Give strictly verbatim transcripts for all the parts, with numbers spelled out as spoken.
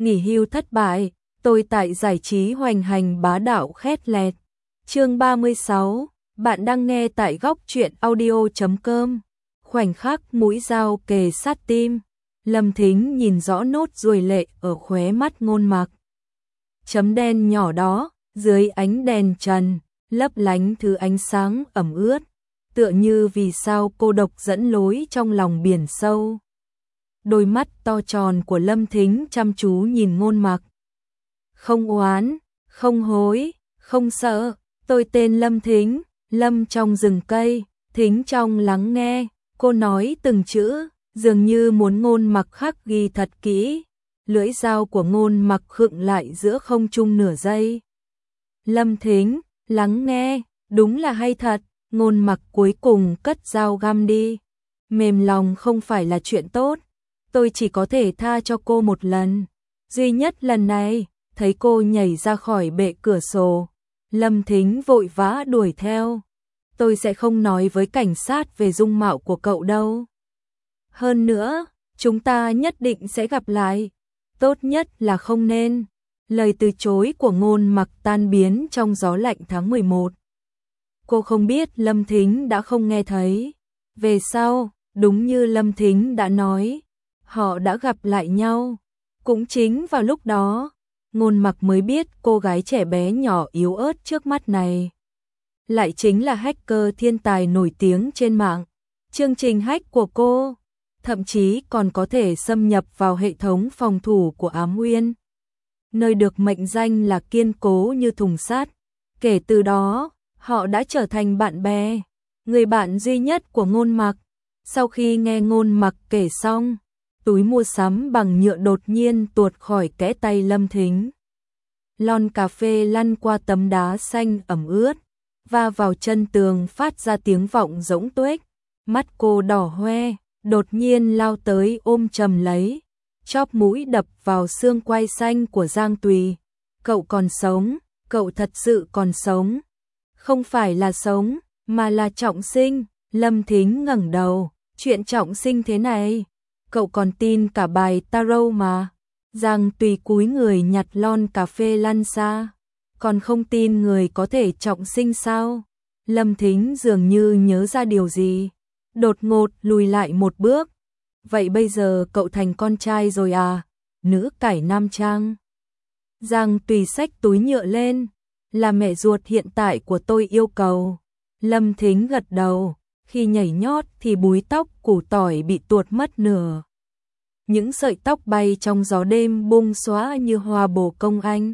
nghỉ hưu thất bại, tôi tại giải trí hoành hành bá đạo khét lẹt. Chương ba mươi sáu, bạn đang nghe tại góc truyện audio chấm com. Khoảnh khắc mũi dao kề sát tim, Lâm Thính nhìn rõ nốt ruồi lệ ở khóe mắt Ngôn Mặc. Chấm đen nhỏ đó, dưới ánh đèn trần, lấp lánh thứ ánh sáng ẩm ướt, tựa như vì sao cô độc dẫn lối trong lòng biển sâu. Đôi mắt to tròn của Lâm Thính chăm chú nhìn Ngôn Mặc. Không oán, không hối, không sợ, tôi tên Lâm Thính, Lâm trong rừng cây, Thính trong lắng nghe, cô nói từng chữ, dường như muốn Ngôn Mặc khắc ghi thật kỹ. Lưỡi dao của Ngôn Mặc khựng lại giữa không trung nửa giây. Lâm Thính, lắng nghe, đúng là hay thật. Ngôn Mặc cuối cùng cất dao găm đi. Mềm lòng không phải là chuyện tốt, tôi chỉ có thể tha cho cô một lần, duy nhất lần này. Thấy cô nhảy ra khỏi bệ cửa sổ, Lâm Thính vội vã đuổi theo. Tôi sẽ không nói với cảnh sát về dung mạo của cậu đâu. Hơn nữa, chúng ta nhất định sẽ gặp lại. Tốt nhất là không nên. Lời từ chối của Ngôn Mặc tan biến trong gió lạnh tháng mười một. Cô không biết Lâm Thính đã không nghe thấy. Về sau, đúng như Lâm Thính đã nói, họ đã gặp lại nhau. Cũng chính vào lúc đó, Ngôn Mặc mới biết cô gái trẻ bé nhỏ yếu ớt trước mắt này lại chính là hacker thiên tài nổi tiếng trên mạng. Chương trình hack của cô thậm chí còn có thể xâm nhập vào hệ thống phòng thủ của Ám Uyên, nơi được mệnh danh là kiên cố như thùng sắt. Kể từ đó, họ đã trở thành bạn bè, người bạn duy nhất của Ngôn Mặc. Sau khi nghe Ngôn Mặc kể xong, túi mua sắm bằng nhựa đột nhiên tuột khỏi kẽ tay Lâm Thính. Lon cà phê lăn qua tấm đá xanh ẩm ướt, va vào chân tường phát ra tiếng vọng rỗng tuếch. Mắt cô đỏ hoe, đột nhiên lao tới ôm chầm lấy, chóp mũi đập vào xương quai xanh của Giang Tùy. Cậu còn sống, cậu thật sự còn sống. Không phải là sống, mà là trọng sinh. Lâm Thính ngẩng đầu, chuyện trọng sinh thế này, cậu còn tin cả bài tarot mà. Giang Tùy cúi người nhặt lon cà phê lăn xa. Còn không tin người có thể trọng sinh sao? Lâm Thính dường như nhớ ra điều gì, đột ngột lùi lại một bước. Vậy bây giờ cậu thành con trai rồi à? Nữ cải nam trang. Giang Tùy xách túi nhựa lên. Là mẹ ruột hiện tại của tôi yêu cầu. Lâm Thính gật đầu. Khi nhảy nhót thì búi tóc củ tỏi bị tuột mất nửa. Những sợi tóc bay trong gió đêm bung xóa như hoa bồ công anh.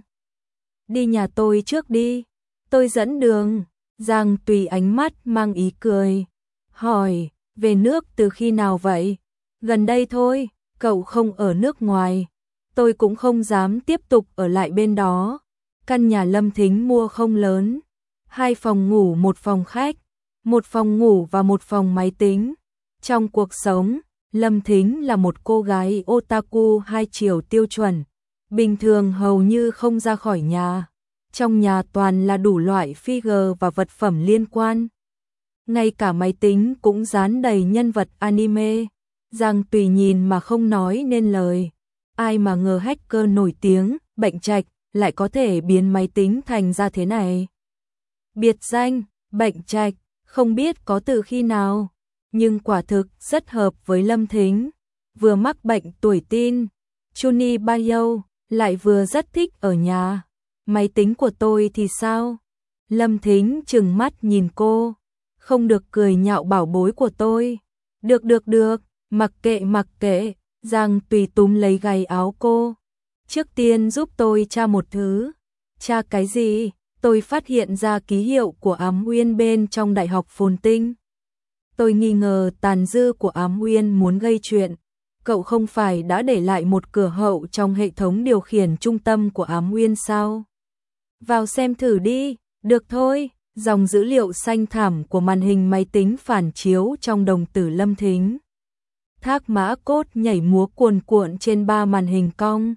Đi nhà tôi trước đi, tôi dẫn đường. Giang Tùy ánh mắt mang ý cười. Hỏi, về nước từ khi nào vậy? Gần đây thôi, cậu không ở nước ngoài. Tôi cũng không dám tiếp tục ở lại bên đó. Căn nhà Lâm Thính mua không lớn. Hai phòng ngủ, một phòng khách, một phòng ngủ và một phòng máy tính. Trong cuộc sống, Lâm Thính là một cô gái otaku hai chiều tiêu chuẩn. Bình thường hầu như không ra khỏi nhà. Trong nhà toàn là đủ loại figure và vật phẩm liên quan. Ngay cả máy tính cũng dán đầy nhân vật anime. Giang Tùy nhìn mà không nói nên lời. Ai mà ngờ hacker nổi tiếng, Bệnh Trạch, lại có thể biến máy tính thành ra thế này. Biệt danh, Bệnh Trạch, không biết có từ khi nào, nhưng quả thực rất hợp với Lâm Thính. Vừa mắc bệnh tuổi teen, Chuni Bayo, lại vừa rất thích ở nhà. Máy tính của tôi thì sao? Lâm Thính trừng mắt nhìn cô. Không được cười nhạo bảo bối của tôi. Được được được, mặc kệ mặc kệ. Giang Tùy túm lấy gáy áo cô. Trước tiên giúp tôi tra một thứ. Tra cái gì? Tôi phát hiện ra ký hiệu của Ám Uyên bên trong Đại học Phồn Tinh. Tôi nghi ngờ tàn dư của Ám Uyên muốn gây chuyện. Cậu không phải đã để lại một cửa hậu trong hệ thống điều khiển trung tâm của Ám Uyên sao? Vào xem thử đi. Được thôi. Dòng dữ liệu xanh thẳm của màn hình máy tính phản chiếu trong đồng tử Lâm Thính. Thác mã cốt nhảy múa cuồn cuộn trên ba màn hình cong.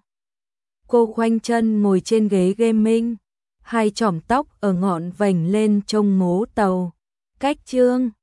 Cô khoanh chân ngồi trên ghế gaming, hai chỏm tóc ở ngọn vành lên trông ngố tàu. Cách chương